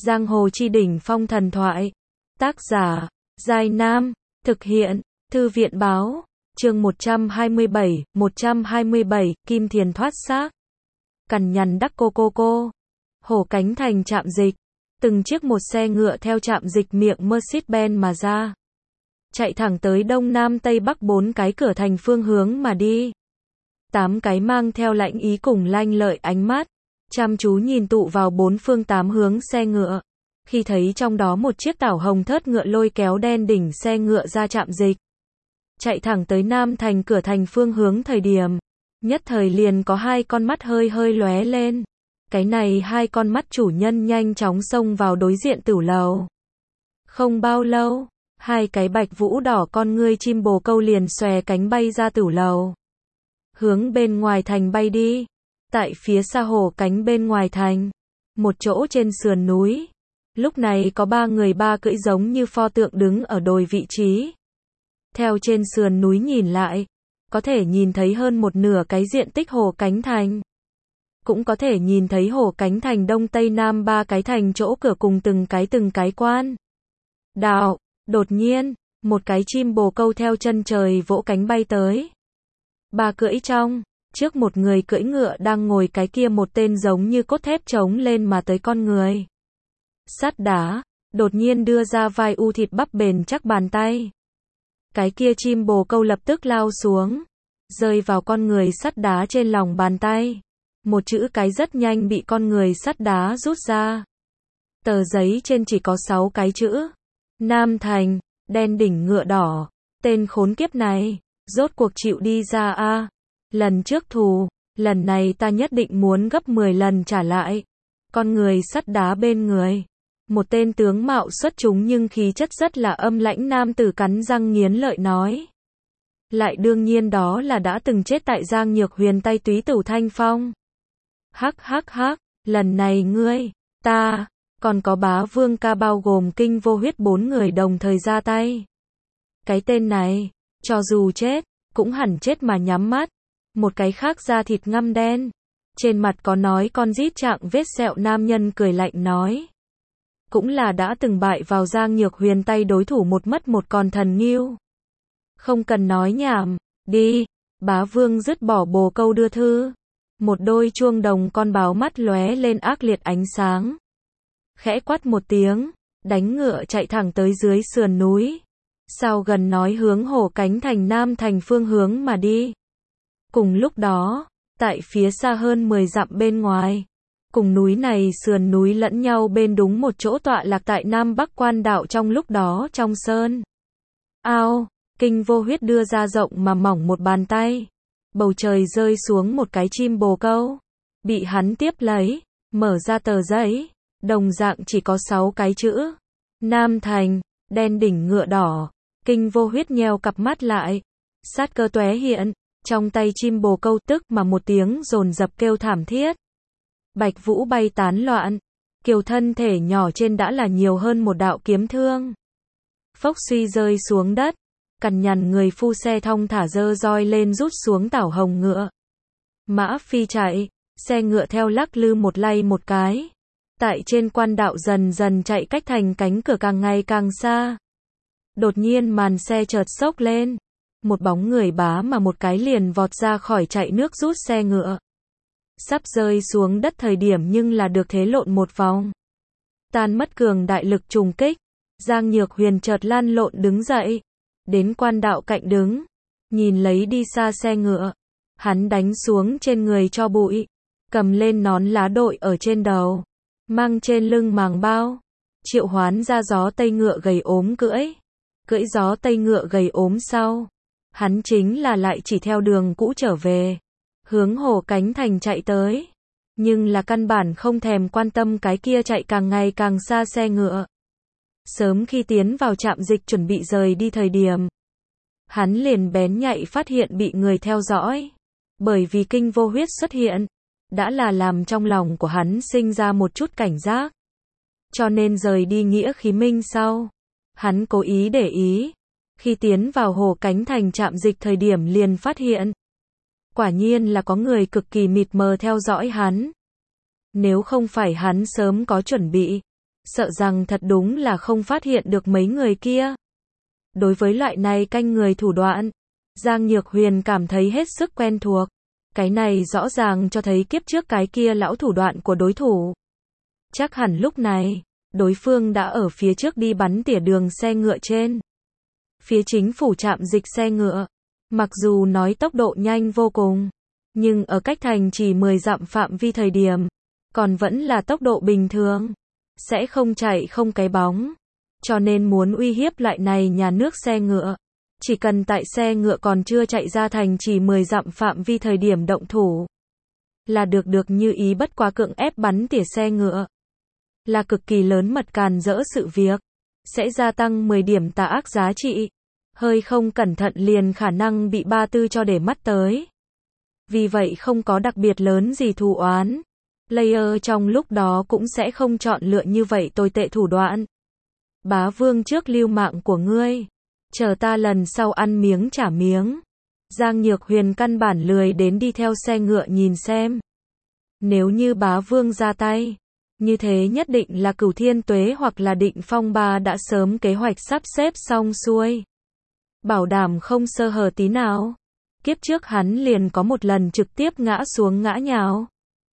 Giang hồ chi đỉnh phong thần thoại. Tác giả, Giai Nam. Thực hiện, Thư viện báo. Chương 127, Kim Thiền thoát xác. Cằn nhằn đắc cô. Hổ Cánh Thành trạm dịch. Từng chiếc một xe ngựa theo trạm dịch miệng Mercedes-Benz mà ra. Chạy thẳng tới đông nam tây bắc 4 cái cửa thành phương hướng mà đi. 8 cái mang theo lãnh ý cùng lanh lợi ánh mắt, chăm chú nhìn tụ vào 4 phương 8 hướng xe ngựa. Khi thấy trong đó một chiếc tảo hồng thớt ngựa lôi kéo đen đỉnh xe ngựa ra trạm dịch, chạy thẳng tới Nam Thành cửa thành phương hướng thời điểm, nhất thời liền có 2 con mắt hơi lóe lên. Cái này 2 con mắt chủ nhân nhanh chóng xông vào đối diện tửu lầu. Không bao lâu, 2 cái bạch vũ đỏ con ngươi chim bồ câu liền xòe cánh bay ra tửu lầu, hướng bên ngoài thành bay đi. Tại phía xa Hổ Cánh bên ngoài thành, một chỗ trên sườn núi, lúc này có 3 người 3 cưỡi giống như pho tượng đứng ở đồi vị trí. Theo trên sườn núi nhìn lại, có thể nhìn thấy hơn một nửa cái diện tích Hổ Cánh thành. Cũng có thể nhìn thấy Hổ Cánh thành đông tây nam 3 cái thành chỗ cửa cùng từng cái quan đạo. Đột nhiên, một cái chim bồ câu theo chân trời vỗ cánh bay tới. 3 cưỡi trong, trước một người cưỡi ngựa đang ngồi, cái kia một tên giống như cốt thép chống lên mà tới con người sắt đá, đột nhiên đưa ra vai u thịt bắp bền chắc bàn tay. Cái kia chim bồ câu lập tức lao xuống, rơi vào con người sắt đá trên lòng bàn tay. Một chữ cái rất nhanh bị con người sắt đá rút ra. Tờ giấy trên chỉ có 6 cái chữ: Nam Thành, đen đỉnh ngựa đỏ. Tên khốn kiếp này, rốt cuộc chịu đi ra a. Lần trước thù, lần này ta nhất định muốn gấp 10 lần trả lại. Con người sắt đá bên người, một tên tướng mạo xuất chúng nhưng khí chất rất là âm lãnh nam tử cắn răng nghiến lợi nói. Lại đương nhiên đó là đã từng chết tại Giang Nhược Huyền tay túy Tử Thanh Phong. Hắc, lần này ngươi, ta, còn có Bá Vương ca bao gồm Kinh Vô Huyết 4 người đồng thời ra tay. Cái tên này, cho dù chết, cũng hẳn chết mà nhắm mắt. Một cái khác da thịt ngăm đen, trên mặt có nói con rít trạng vết sẹo nam nhân cười lạnh nói. Cũng là đã từng bại vào Giang Nhược Huyền tay đối thủ một mất một còn thần nghiêu. Không cần nói nhảm, đi. Bá Vương dứt bỏ bồ câu đưa thư. Một đôi chuông đồng con báo mắt lóe lên ác liệt ánh sáng. Khẽ quát một tiếng, đánh ngựa chạy thẳng tới dưới sườn núi. Sau gần nói hướng Hổ Cánh thành Nam Thành phương hướng mà đi. Cùng lúc đó, tại phía xa hơn 10 dặm bên ngoài, cùng núi này sườn núi lẫn nhau bên đúng một chỗ tọa lạc tại Nam Bắc quan đạo trong lúc đó trong sơn. Ao, Kinh Vô Huyết đưa ra rộng mà mỏng một bàn tay. Bầu trời rơi xuống một cái chim bồ câu. Bị hắn tiếp lấy, mở ra tờ giấy, đồng dạng chỉ có 6 cái chữ. Nam Thành, đen đỉnh ngựa đỏ. Kinh Vô Huyết nheo cặp mắt lại. Sát cơ tóe hiện, trong tay chim bồ câu tức mà một tiếng dồn dập kêu thảm thiết. Bạch vũ bay tán loạn. Kiều thân thể nhỏ trên đã là nhiều hơn một đạo kiếm thương. Phốc suy rơi xuống đất. Cằn nhằn người phu xe thong thả giơ roi lên rút xuống tảo hồng ngựa. Mã phi chạy, xe ngựa theo lắc lư một lay một cái. Tại trên quan đạo dần dần chạy cách thành cánh cửa càng ngày càng xa. Đột nhiên màn xe chợt xốc lên. Một bóng người bá mà một cái liền vọt ra khỏi chạy nước rút xe ngựa. Sắp rơi xuống đất thời điểm nhưng là được thế lộn một vòng. Tan mất cường đại lực trùng kích. Giang Nhược Huyền chợt lăn lộn đứng dậy. Đến quan đạo cạnh đứng. Nhìn lấy đi xa xe ngựa. Hắn đánh xuống trên người cho bụi. Cầm lên nón lá đội ở trên đầu. Mang trên lưng màng bao. Triệu hoán ra gió tây ngựa gầy ốm cưỡi. Cưỡi gió tây ngựa gầy ốm sau. Hắn chính là lại chỉ theo đường cũ trở về. Hướng Hổ Cánh thành chạy tới. Nhưng là căn bản không thèm quan tâm cái kia chạy càng ngày càng xa xe ngựa. Sớm khi tiến vào trạm dịch chuẩn bị rời đi thời điểm, hắn liền bén nhạy phát hiện bị người theo dõi. Bởi vì Kinh Vô Huyết xuất hiện, đã là làm trong lòng của hắn sinh ra một chút cảnh giác. Cho nên rời đi Nghĩa Khí Minh sau, hắn cố ý để ý. Khi tiến vào Hổ Cánh thành trạm dịch thời điểm liền phát hiện. Quả nhiên là có người cực kỳ mịt mờ theo dõi hắn. Nếu không phải hắn sớm có chuẩn bị, sợ rằng thật đúng là không phát hiện được mấy người kia. Đối với loại này canh người thủ đoạn, Giang Nhược Huyền cảm thấy hết sức quen thuộc. Cái này rõ ràng cho thấy kiếp trước cái kia lão thủ đoạn của đối thủ. Chắc hẳn lúc này, đối phương đã ở phía trước đi bắn tỉa đường xe ngựa trên. Phía chính phủ trạm dịch xe ngựa, mặc dù nói tốc độ nhanh vô cùng, nhưng ở cách thành chỉ 10 dặm phạm vi thời điểm, còn vẫn là tốc độ bình thường, sẽ không chạy không cái bóng. Cho nên muốn uy hiếp loại này nhà nước xe ngựa, chỉ cần tại xe ngựa còn chưa chạy ra thành chỉ 10 dặm phạm vi thời điểm động thủ, là được như ý, bất quá cưỡng ép bắn tỉa xe ngựa, là cực kỳ lớn mật càn rỡ sự việc, sẽ gia tăng 10 điểm tà ác giá trị. Hơi không cẩn thận liền khả năng bị ba tư cho để mắt tới. Vì vậy không có đặc biệt lớn gì thù oán. Player trong lúc đó cũng sẽ không chọn lựa như vậy tồi tệ thủ đoạn. Bá Vương trước lưu mạng của ngươi, chờ ta lần sau ăn miếng trả miếng. Giang Nhược Huyền căn bản lười đến đi theo xe ngựa nhìn xem. Nếu như Bá Vương ra tay, như thế nhất định là Cửu Thiên Tuế hoặc là Định Phong Ba đã sớm kế hoạch sắp xếp xong xuôi. Bảo đảm không sơ hở tí nào. Kiếp trước hắn liền có một lần trực tiếp ngã xuống ngã nhào.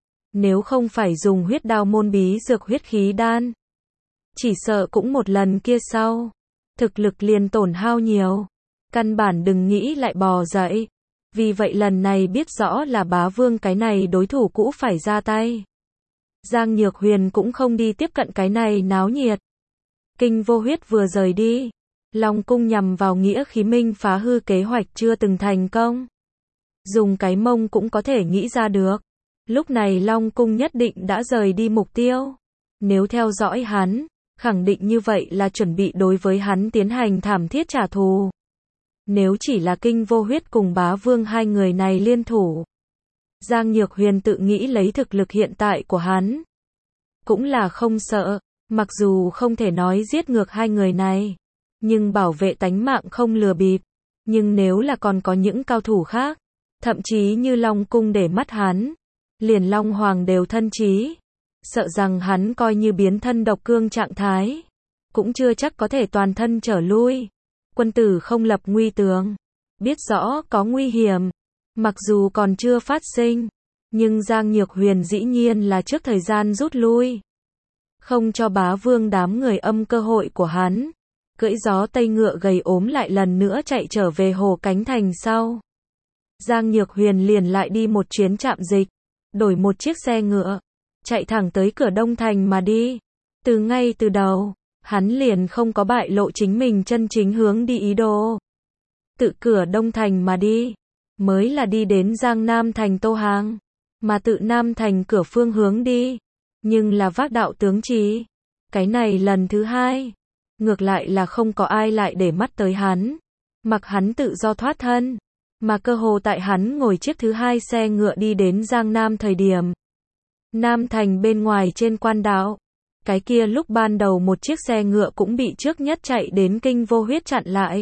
Nếu không phải dùng huyết đao môn bí dược huyết khí đan, chỉ sợ cũng một lần kia sau, thực lực liền tổn hao nhiều. Căn bản đừng nghĩ lại bò dậy. Vì vậy lần này biết rõ là Bá Vương cái này đối thủ cũ phải ra tay. Giang Nhược Huyền cũng không đi tiếp cận cái này náo nhiệt. Kinh Vô Huyết vừa rời đi, Long Cung nhằm vào nghĩa khí minh phá hư kế hoạch chưa từng thành công. Dùng cái mông cũng có thể nghĩ ra được. Lúc này Long Cung nhất định đã rời đi mục tiêu. Nếu theo dõi hắn, khẳng định như vậy là chuẩn bị đối với hắn tiến hành thảm thiết trả thù. Nếu chỉ là Kinh Vô Huyết cùng Bá Vương hai người này liên thủ, Giang Nhược Huyền tự nghĩ lấy thực lực hiện tại của hắn, cũng là không sợ, mặc dù không thể nói giết ngược hai người này, nhưng bảo vệ tánh mạng không lừa bịp. Nhưng nếu là còn có những cao thủ khác, thậm chí như Long Cung để mắt hắn, liền Long Hoàng đều thân chí, sợ rằng hắn coi như biến thân độc cương trạng thái, cũng chưa chắc có thể toàn thân trở lui. Quân tử không lập nguy tường, biết rõ có nguy hiểm, mặc dù còn chưa phát sinh, nhưng Giang Nhược Huyền dĩ nhiên là trước thời gian rút lui, không cho Bá Vương đám người âm cơ hội của hắn. Cưỡi gió tây ngựa gầy ốm lại lần nữa chạy trở về Hồ Cánh Thành sau. Giang Nhược Huyền liền lại đi một chuyến trạm dịch, đổi một chiếc xe ngựa, chạy thẳng tới cửa Đông Thành mà đi. Ngay từ đầu, hắn liền không có bại lộ chính mình chân chính hướng đi ý đồ. Tự cửa Đông Thành mà đi, mới là đi đến Giang Nam Thành Tô Hàng, mà tự Nam Thành cửa phương hướng đi, nhưng là vác đạo tướng chí. Cái này lần thứ hai, ngược lại là không có ai lại để mắt tới hắn, mặc hắn tự do thoát thân, mà cơ hồ tại hắn ngồi chiếc thứ hai xe ngựa đi đến Giang Nam thời điểm. Nam Thành bên ngoài trên quan đạo, cái kia lúc ban đầu một chiếc xe ngựa cũng bị trước nhất chạy đến Kinh Vô Huyết chặn lại.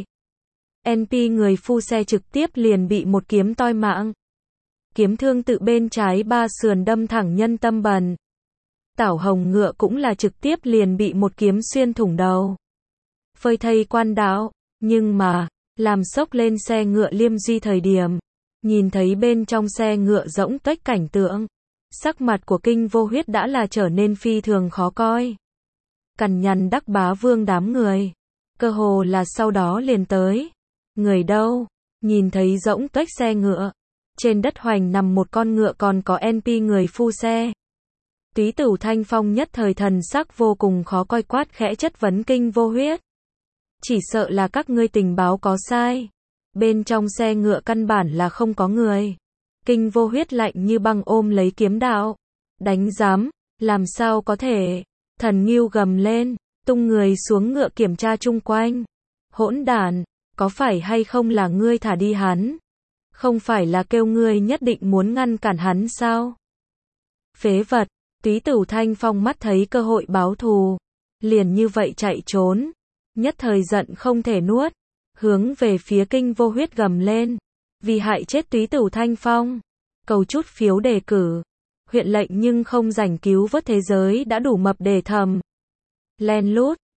NP người phu xe trực tiếp liền bị một kiếm toi mạng. Kiếm thương tự bên trái ba sườn đâm thẳng nhân tâm bần. Tảo Hồng ngựa cũng là trực tiếp liền bị một kiếm xuyên thủng đầu. Phơi thây quan đạo, nhưng mà, làm sốc lên xe ngựa Liêm Duy thời điểm, nhìn thấy bên trong xe ngựa rỗng tuếch cảnh tượng, sắc mặt của Kinh Vô Huyết đã là trở nên phi thường khó coi. Cằn nhằn đắc Bá Vương đám người, cơ hồ là sau đó liền tới. Người đâu? Nhìn thấy rỗng tuếch xe ngựa, trên đất hoành nằm một con ngựa còn có NP người phu xe. Túy Tửu Thanh Phong nhất thời thần sắc vô cùng khó coi quát khẽ chất vấn Kinh Vô Huyết. Chỉ sợ là các ngươi tình báo có sai. Bên trong xe ngựa căn bản là không có người. Kinh Vô Huyết lạnh như băng ôm lấy kiếm đạo. Đánh giám, làm sao có thể. Thần Ngưu gầm lên, tung người xuống ngựa kiểm tra chung quanh. Hỗn đản, có phải hay không là ngươi thả đi hắn? Không phải là kêu ngươi nhất định muốn ngăn cản hắn sao? Phế vật, Túy Tửu Thanh Phong mắt thấy cơ hội báo thù, liền như vậy chạy trốn. Nhất thời giận không thể nuốt, hướng về phía Kinh Vô Huyết gầm lên, vì hại chết Túy Tửu Thanh Phong, cầu chút phiếu đề cử, huyện lệnh nhưng không rảnh cứu vớt thế giới đã đủ mập để thầm. Len lút.